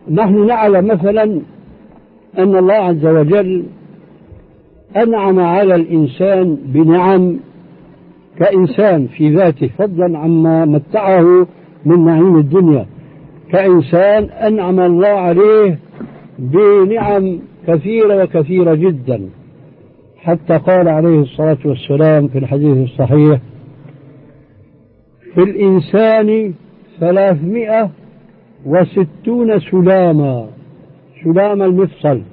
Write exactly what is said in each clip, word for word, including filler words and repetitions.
نحن نعلم مثلا أن الله عز وجل أنعم على الإنسان بنعم كإنسان في ذاته، فضلا عما متعه من نعيم الدنيا. كإنسان أنعم الله عليه بنعم كثيرة وكثيرة جدا، حتى قال عليه الصلاة والسلام في الحديث الصحيح: في الإنسان ثلاثمائة وستون سلاما، سلام المفصل،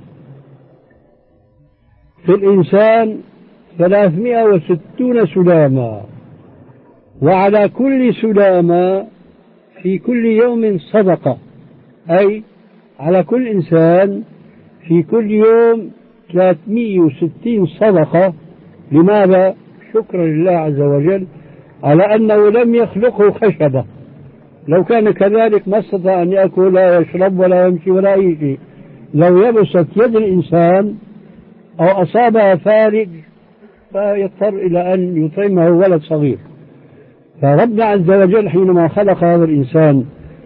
في الإنسان ثلاثمائة وستون سلاما، وعلى كل سلامة في كل يوم صدقة، أي على كل إنسان في كل يوم ثلاثمائة وستين صدقة. لماذا؟ شكرا لله عز وجل على أنه لم يخلقه خشبة، لو كان كذلك ما استطاع أن يأكل ولا يشرب ولا يمشي ولا أي شيء. لو يبست يد الإنسان أو أصابها فارج فيضطر إلى أن يطعمه ولد صغير. فربنا عز وجل حينما خلق هذا الإنسان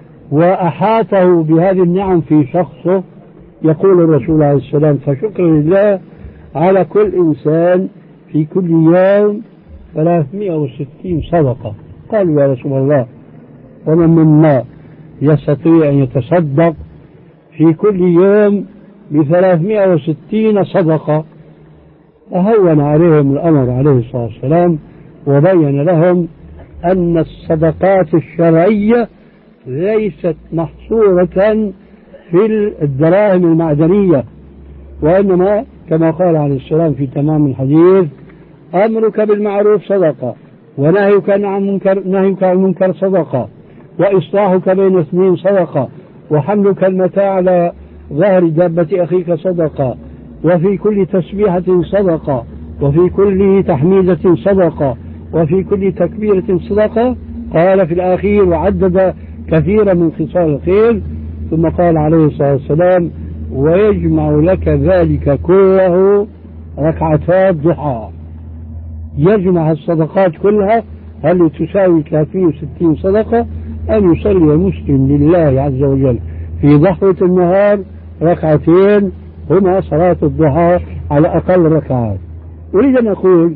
وأحاطه بهذه النعم في شخصه، يقول الرسول عليه السلام: فشكر لله على كل إنسان في كل يوم ثلاثمائة وستين صدقة. قالوا: يا رسول الله، ومن منا يستطيع أن يتصدق في كل يوم بثلاثمائة وستين صدقة؟ فهون عليهم الأمر عليه الصلاة والسلام وبين لهم أن الصدقات الشرعية ليست محصورة في الدراهم المعدنية، وإنما كما قال عليه السلام في تمام الحديث: أمرك بالمعروف صدقة، ونهيك عن المنكر نهيك عن المنكر صدقة، وإصلاحك بين اثنين صدقة، وحملك المتاع على ظهر دابة أخيك صدقة، وفي كل تسبيحة صدقة، وفي كل تحميدة صدقة، وفي كل تكبيرة صدقة. قال في الأخير وعدد كثيرا من خصال الخير، ثم قال عليه الصلاة والسلام: ويجمع لك ذلك كله ركعتا الضحى. يجمع الصدقات كلها هل تساوي ثلاثمائة وستين صدقة أن يصلي المسلم لله عز وجل في ضحوة النهار ركعتين هما صلاة الضحى على أقل ركعات. أريد أن أقول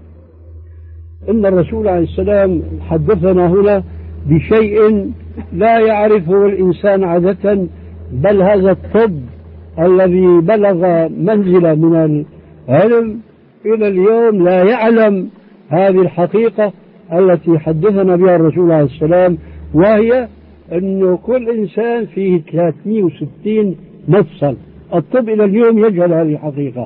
إن الرسول عليه السلام حدثنا هنا بشيء لا يعرفه الإنسان عادة، بل هذا الطب الذي بلغ منزلة من العلم إلى اليوم لا يعلم هذه الحقيقة التي حدثنا بها الرسول عليه السلام، وهي أنه كل إنسان فيه ثلاثمائة وستين مفصل. الطب إلى اليوم يجهل هذه الحقيقة.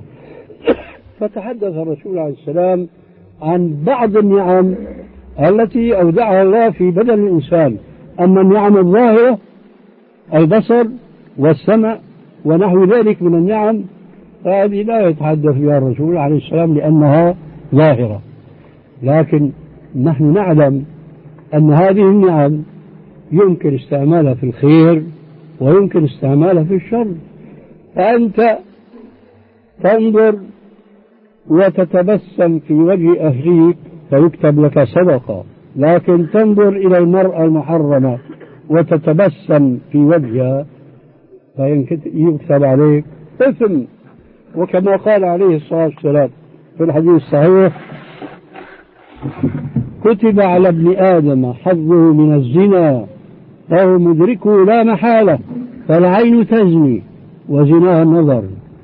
فتحدث الرسول عليه السلام عن بعض النعم التي أودعها الله في بدن الإنسان. أما النعم الظاهرة البصر والسمع ونحو ذلك من النعم فهذه لا يتحدث بها الرسول عليه السلام لأنها ظاهرة، لكن نحن نعلم أن هذه النعم يمكن استعمالها في الخير ويمكن استعمالها في الشر. فأنت تنظر وتتبسم في وجه أهليك فيكتب لك صدقة، لكن تنظر إلى المرأة المحرمة وتتبسم في وجهها فيكتب عليك إثم. وكما قال عليه الصلاة والسلام في الحديث الصحيح: كتب على ابن آدم حظه من الزنا فهو مدركه لا محالة، فالعين تزني وزناها النظر،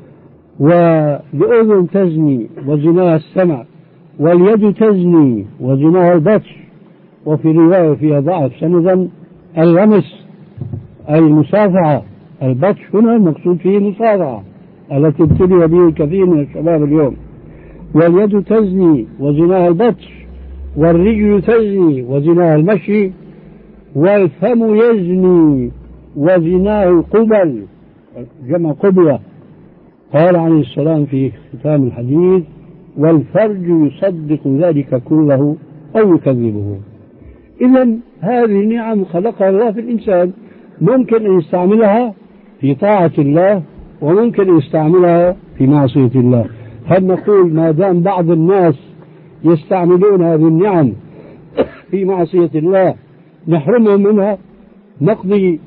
والأذن تزني وزناها السمع، واليد تزني وزناها البطش. وفي رواية فيها ضعف سندا: اللمس أي المصافحة. البطش هنا المقصود فيه المصافحة التي ابتلي به الكثير من الشباب اليوم. واليد تزني وزناها البطش، والرجل تزني وزناها المشي، والفم يزني وزناه القبل، جمع قبلة. قال عليه السلام في ختام الحديث: والفرج يصدق ذلك كله أو يكذبه. إذن هذه نعم خلقها الله في الإنسان، ممكن أن يستعملها في طاعة الله وممكن أن يستعملها في معصية الله. هل نقول ما دام بعض الناس يستعملون هذه النعم في معصية الله نحرمهم منها؟ نقضي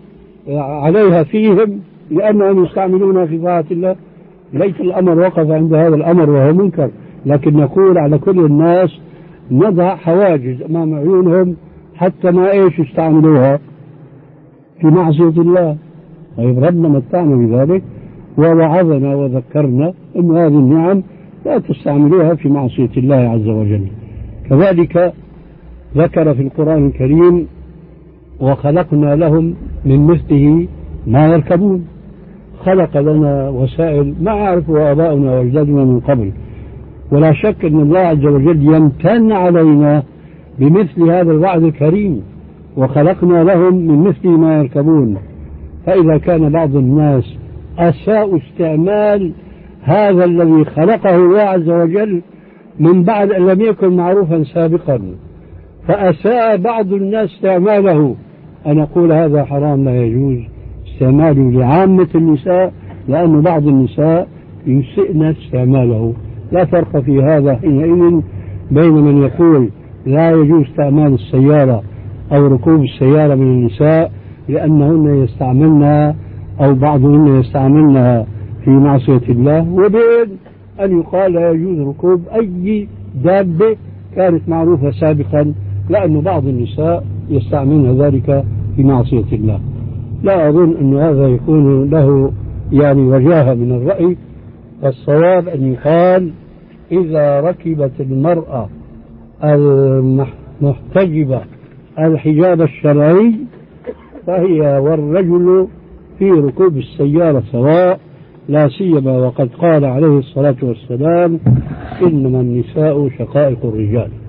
عليها فيهم لأنهم يستعملونها في طاعة الله. ليس الأمر وقف عند هذا الأمر وهو منكر، لكن نقول على كل الناس نضع حواجز أمام عيونهم حتى ما إيش يستعملوها في معصية الله. طيب ربنا متعنا بذلك ووعظنا وذكرنا أن هذه النعم لا تستعملوها في معصية الله عز وجل. كذلك ذكر في القرآن الكريم وخلقنا لهم من مثله ما يركبون. خلق لنا وسائل ما عرفوا آباؤنا وأجدادنا من قبل، ولا شك أن الله عز وجل يمتن علينا بمثل هذا الوعد الكريم، وخلقنا لهم من مثل ما يركبون. فإذا كان بعض الناس أساء استعمال هذا الذي خلقه الله عز وجل من بعد أن لم يكن معروفا سابقا، فأساء بعض الناس استعماله، أنا أقول هذا حرام لا يجوز استعماله لعامة النساء، لأن بعض النساء يسئن استعماله. لا فرق في هذا حينئذ بين من يقول لا يجوز استعمال السيارة أو ركوب السيارة من النساء لأنهن يستعملنها أو بعضهن يستعملنها في معصية الله، وبين أن يقال لا يجوز ركوب أي دابة كانت معروفة سابقا لأن بعض النساء يستعملن ذلك في معصية الله. لا أظن أن هذا يكون له يعني وجاهة من الرأي. الصواب أن يقال إذا ركبت المرأة المحتجبة الحجاب الشرعي فهي والرجل في ركوب السيارة سواء، لا سيما وقد قال عليه الصلاة والسلام إنما النساء شقائق الرجال.